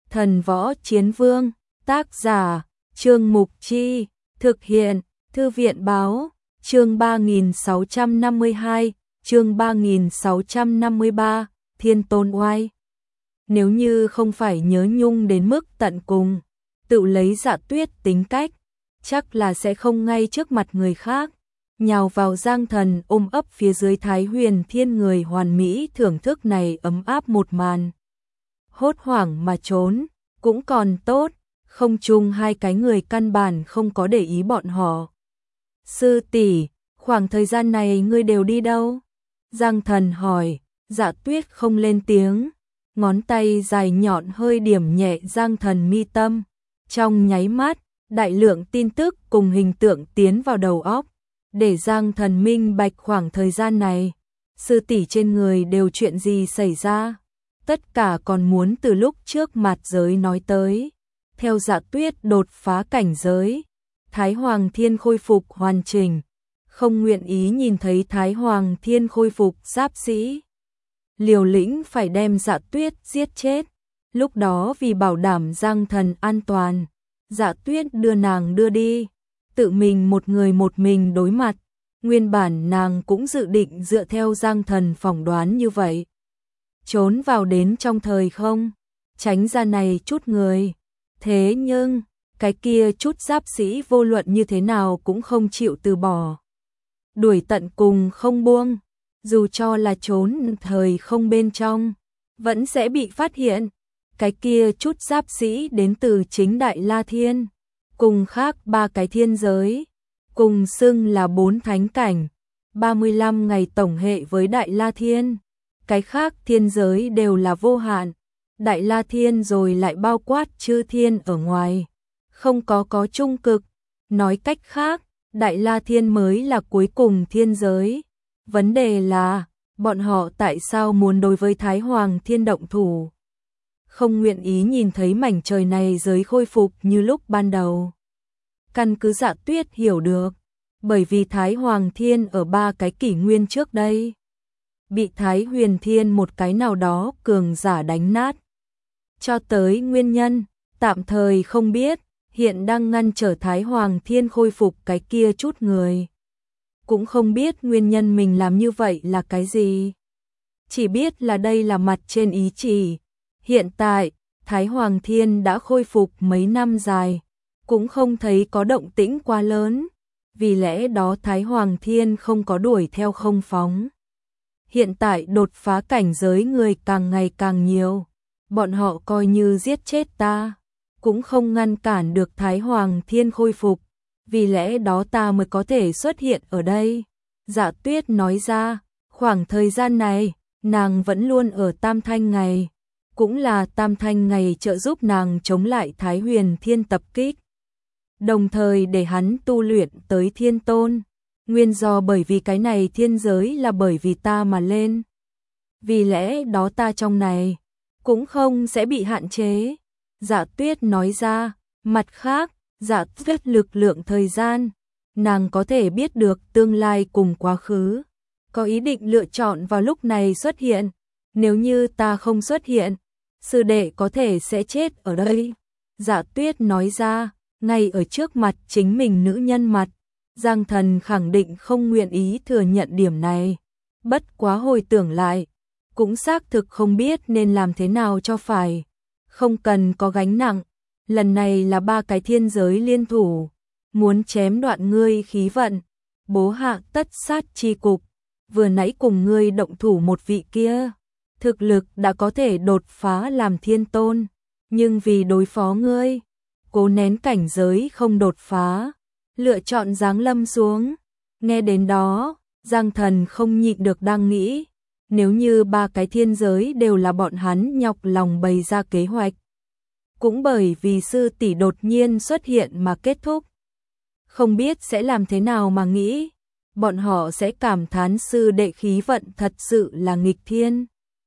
Thần Võ Chiến Vương, tác giả, Trương Mục Chi, thực hiện, Thư viện Báo, chương 3652, chương 3653, Thiên Tôn Oai. Nếu như không phải nhớ nhung đến mức tận cùng, tự lấy Dạ Tuyết tính cách, chắc là sẽ không ngay trước mặt người khác, nhào vào Giang Thần ôm ấp phía dưới Thái Huyền Thiên người hoàn mỹ thưởng thức này ấm áp một màn. Hốt hoảng mà trốn, cũng còn tốt, không chung hai cái người căn bản không có để ý bọn họ. Sư tỷ, khoảng thời gian này ngươi đều đi đâu? Giang Thần hỏi. Dạ Tuyết không lên tiếng, ngón tay dài nhọn hơi điểm nhẹ Giang Thần mi tâm. Trong nháy mắt, đại lượng tin tức cùng hình tượng tiến vào đầu óc, để Giang Thần minh bạch khoảng thời gian này, sư tỷ trên người đều chuyện gì xảy ra. Tất cả còn muốn từ lúc trước mặt giới nói tới. Theo Dạ Tuyết đột phá cảnh giới, Thái Hoàng Thiên khôi phục hoàn chỉnh, không nguyện ý nhìn thấy Thái Hoàng Thiên khôi phục giáp sĩ. Liều lĩnh phải đem Dạ Tuyết giết chết. Lúc đó vì bảo đảm Giang Thần an toàn, Dạ Tuyết đưa nàng đưa đi, tự mình một mình đối mặt. Nguyên bản nàng cũng dự định dựa theo Giang Thần phỏng đoán như vậy, trốn vào đến trong thời không, tránh ra này chút người. Thế nhưng, cái kia chút giáp sĩ vô luận như thế nào cũng không chịu từ bỏ. Đuổi tận cùng không buông, dù cho là trốn thời không bên trong, vẫn sẽ bị phát hiện. Cái kia chút giáp sĩ đến từ chính Đại La Thiên, cùng khác ba cái thiên giới, cùng xưng là 4 thánh cảnh, 35 ngày tổng hệ với Đại La Thiên. Cái khác thiên giới đều là vô hạn, Đại La Thiên rồi lại bao quát chư thiên ở ngoài, không có trung cực. Nói cách khác, Đại La Thiên mới là cuối cùng thiên giới. Vấn đề là, bọn họ tại sao muốn đối với Thái Hoàng Thiên động thủ? Không nguyện ý nhìn thấy mảnh trời này giới khôi phục như lúc ban đầu. Căn cứ Dạ Tuyết hiểu được, bởi vì Thái Hoàng Thiên ở 3 cái kỷ nguyên trước đây bị Thái Huyền Thiên một cái nào đó cường giả đánh nát. Cho tới nguyên nhân, tạm thời không biết, hiện đang ngăn trở Thái Hoàng Thiên khôi phục cái kia chút người. Cũng không biết nguyên nhân mình làm như vậy là cái gì. Chỉ biết là đây là mặt trên ý chỉ. Hiện tại, Thái Hoàng Thiên đã khôi phục mấy năm dài, cũng không thấy có động tĩnh quá lớn. Vì lẽ đó Thái Hoàng Thiên không có đuổi theo không phóng. Hiện tại đột phá cảnh giới người càng ngày càng nhiều, bọn họ coi như giết chết ta, cũng không ngăn cản được Thái Hoàng Thiên khôi phục, vì lẽ đó ta mới có thể xuất hiện ở đây. Dạ Tuyết nói ra, khoảng thời gian này, nàng vẫn luôn ở Tam Thanh Ngày, cũng là Tam Thanh Ngày trợ giúp nàng chống lại Thái Huyền Thiên tập kích, đồng thời để hắn tu luyện tới Thiên Tôn. Nguyên do bởi vì cái này thiên giới là bởi vì ta mà lên. Vì lẽ đó ta trong này cũng không sẽ bị hạn chế. Dạ Tuyết nói ra, mặt khác, Dạ Tuyết lực lượng thời gian, nàng có thể biết được tương lai cùng quá khứ, có ý định lựa chọn vào lúc này xuất hiện. Nếu như ta không xuất hiện, sư đệ có thể sẽ chết ở đây. Dạ Tuyết nói ra, ngay ở trước mặt chính mình nữ nhân mặt. Giang Thần khẳng định không nguyện ý thừa nhận điểm này. Bất quá hồi tưởng lại, cũng xác thực không biết nên làm thế nào cho phải. Không cần có gánh nặng, lần này là 3 cái thiên giới liên thủ, muốn chém đoạn ngươi khí vận, bố hạ tất sát chi cục. Vừa nãy cùng ngươi động thủ một vị kia, thực lực đã có thể đột phá làm thiên tôn, nhưng vì đối phó ngươi, cố nén cảnh giới không đột phá, lựa chọn giáng lâm xuống. Nghe đến đó, Giang Thần không nhịn được đang nghĩ, nếu như 3 cái thiên giới đều là bọn hắn nhọc lòng bày ra kế hoạch, cũng bởi vì sư tỷ đột nhiên xuất hiện mà kết thúc, không biết sẽ làm thế nào mà nghĩ. Bọn họ sẽ cảm thán sư đệ khí vận thật sự là nghịch thiên.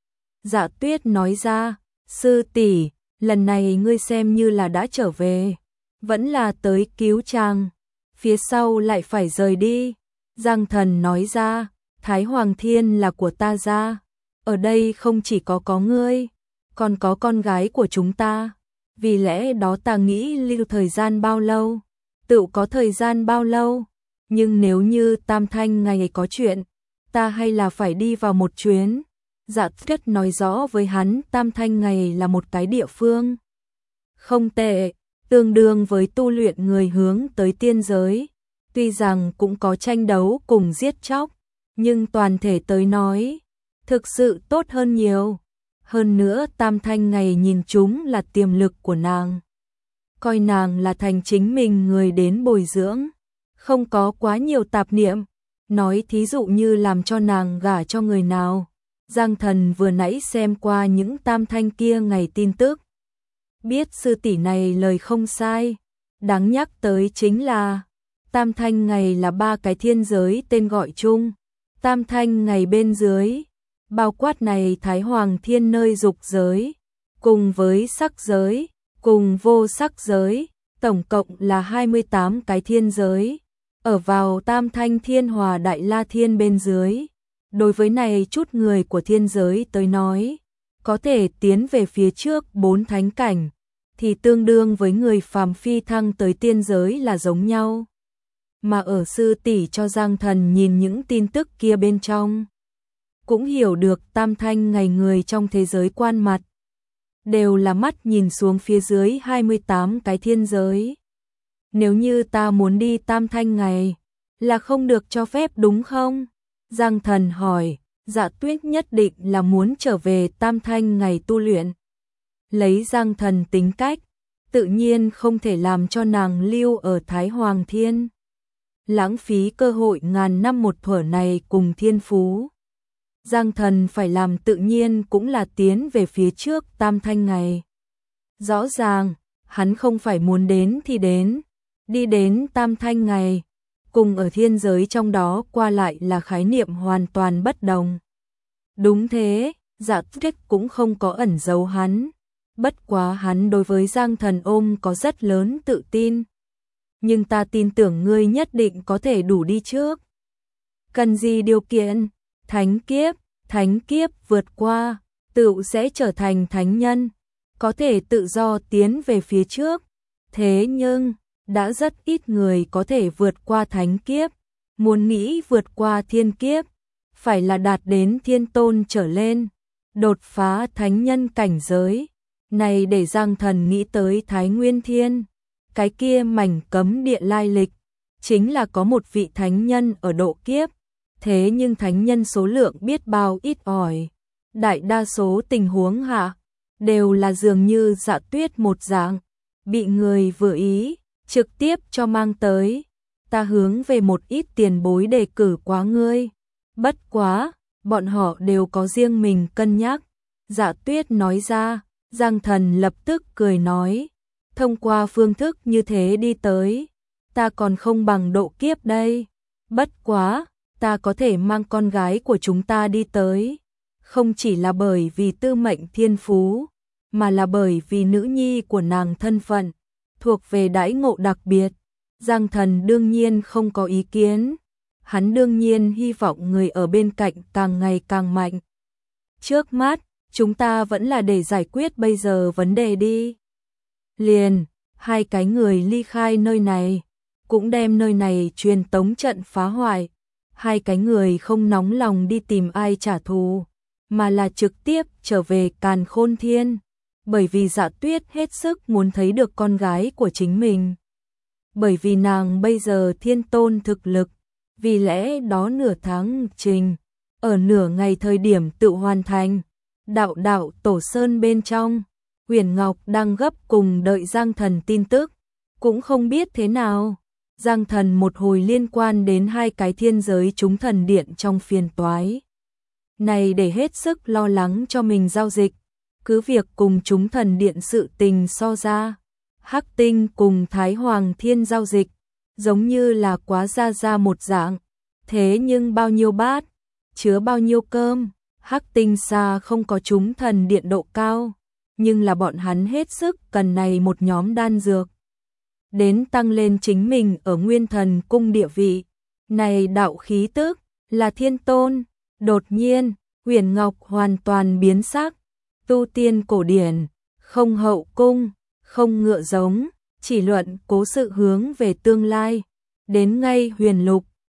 Dạ Tuyết nói ra, sư tỷ, lần này ngươi xem như là đã trở về, vẫn là tới cứu chàng, phía sau lại phải rời đi. Giang Thần nói ra, Thái Hoàng Thiên là của ta ra, ở đây không chỉ có ngươi, còn có con gái của chúng ta. vì lẽ đó ta nghĩ lưu thời gian bao lâu, tự có thời gian bao lâu, nhưng nếu như Tam Thanh ngày có chuyện, ta hay là phải đi vào một chuyến. Dạ Tuyết nói rõ với hắn Tam Thanh ngày là một cái địa phương không tệ, tương đương với tu luyện người hướng tới tiên giới, tuy rằng cũng có tranh đấu cùng giết chóc, nhưng toàn thể tới nói, thực sự tốt hơn nhiều. Hơn nữa Tam Thanh ngày nhìn chúng là tiềm lực của nàng, coi nàng là thành chính mình người đến bồi dưỡng, không có quá nhiều tạp niệm, nói thí dụ như làm cho nàng gả cho người nào. Giang Thần vừa nãy xem qua những Tam Thanh kia ngày tin tức, biết sư tỷ này lời không sai, đáng nhắc tới chính là Tam Thanh ngày là 3 cái thiên giới tên gọi chung, Tam Thanh ngày bên dưới, bao quát này Thái Hoàng Thiên nơi dục giới, cùng với sắc giới, cùng vô sắc giới, tổng cộng là 28 cái thiên giới, ở vào Tam Thanh Thiên Hòa Đại La Thiên bên dưới. Đối với này chút người của thiên giới tới nói, có thể tiến về phía trước 4 thánh cảnh, thì tương đương với người phàm phi thăng tới tiên giới là giống nhau. Mà ở sư tỷ cho Giang Thần nhìn những tin tức kia bên trong, cũng hiểu được Tam Thanh ngày người trong thế giới quan mặt, đều là mắt nhìn xuống phía dưới 28 cái thiên giới. Nếu như ta muốn đi Tam Thanh ngày, là không được cho phép đúng không? Giang Thần hỏi. Dạ Tuyết nhất định là muốn trở về Tam Thanh ngày tu luyện. Lấy Giang Thần tính cách, tự nhiên không thể làm cho nàng lưu ở Thái Hoàng Thiên, lãng phí cơ hội ngàn năm một thuở này cùng thiên phú. Giang Thần phải làm tự nhiên cũng là tiến về phía trước Tam Thanh ngày. Rõ ràng, hắn không phải muốn đến thì đến, đi đến Tam Thanh ngày, cùng ở thiên giới trong đó qua lại là khái niệm hoàn toàn bất đồng. Đúng thế, Dạ Tuyết cũng không có ẩn giấu hắn, bất quá hắn đối với Giang Thần ôm có rất lớn tự tin. Nhưng ta tin tưởng ngươi nhất định có thể đủ đi trước. Cần gì điều kiện? Thánh kiếp vượt qua, tự sẽ trở thành thánh nhân, có thể tự do tiến về phía trước. Thế nhưng, đã rất ít người có thể vượt qua thánh kiếp, muốn nghĩ vượt qua thiên kiếp, phải là đạt đến thiên tôn trở lên, đột phá thánh nhân cảnh giới. Này để Giang Thần nghĩ tới Thái Nguyên Thiên, cái kia mảnh cấm địa lai lịch, chính là có một vị thánh nhân ở độ kiếp, thế nhưng thánh nhân số lượng biết bao ít ỏi, đại đa số tình huống hạ, đều là dường như Dạ Tuyết một dạng, bị người vừa ý, trực tiếp cho mang tới. Ta hướng về một ít tiền bối đề cử quá ngươi. Bất quá, bọn họ đều có riêng mình cân nhắc. Dạ Tuyết nói ra, Giang Thần lập tức cười nói, thông qua phương thức như thế đi tới, ta còn không bằng độ kiếp đây. Bất quá, ta có thể mang con gái của chúng ta đi tới, không chỉ là bởi vì tư mệnh thiên phú, mà là bởi vì nữ nhi của nàng thân phận, thuộc về đãi ngộ đặc biệt. Giang Thần đương nhiên không có ý kiến, hắn đương nhiên hy vọng người ở bên cạnh càng ngày càng mạnh. Trước mắt, chúng ta vẫn là để giải quyết bây giờ vấn đề đi. Liền, hai cái người ly khai nơi này, cũng đem nơi này truyền tống trận phá hoại. Hai cái người không nóng lòng đi tìm ai trả thù, mà là trực tiếp trở về Càn Khôn Thiên, bởi vì Dạ Tuyết hết sức muốn thấy được con gái của chính mình. Bởi vì nàng bây giờ thiên tôn thực lực, vì lẽ đó nửa tháng trình, ở nửa ngày thời điểm tự hoàn thành. Đạo Tổ Sơn bên trong, Huyền Ngọc đang gấp cùng đợi Giang Thần tin tức, cũng không biết thế nào. Giang Thần một hồi liên quan đến hai cái thiên giới chúng thần điện trong phiền toái. Này để hết sức lo lắng cho mình giao dịch, cứ việc cùng chúng thần điện sự tình so ra. Hắc Tinh cùng Thái Hoàng Thiên giao dịch, giống như là quá ra một dạng. Thế nhưng bao nhiêu bát, chứa bao nhiêu cơm, Hắc Tinh xa không có chúng thần điện độ cao, nhưng là bọn hắn hết sức cần này một nhóm đan dược, đến tăng lên chính mình ở Nguyên Thần cung địa vị. Này đạo khí tức, là thiên tôn. Đột nhiên, Huyền Ngọc hoàn toàn biến sắc. Tu tiên cổ điển, không hậu cung, không ngựa giống, chỉ luận cố sự hướng về tương lai. Đến ngay huyền lục,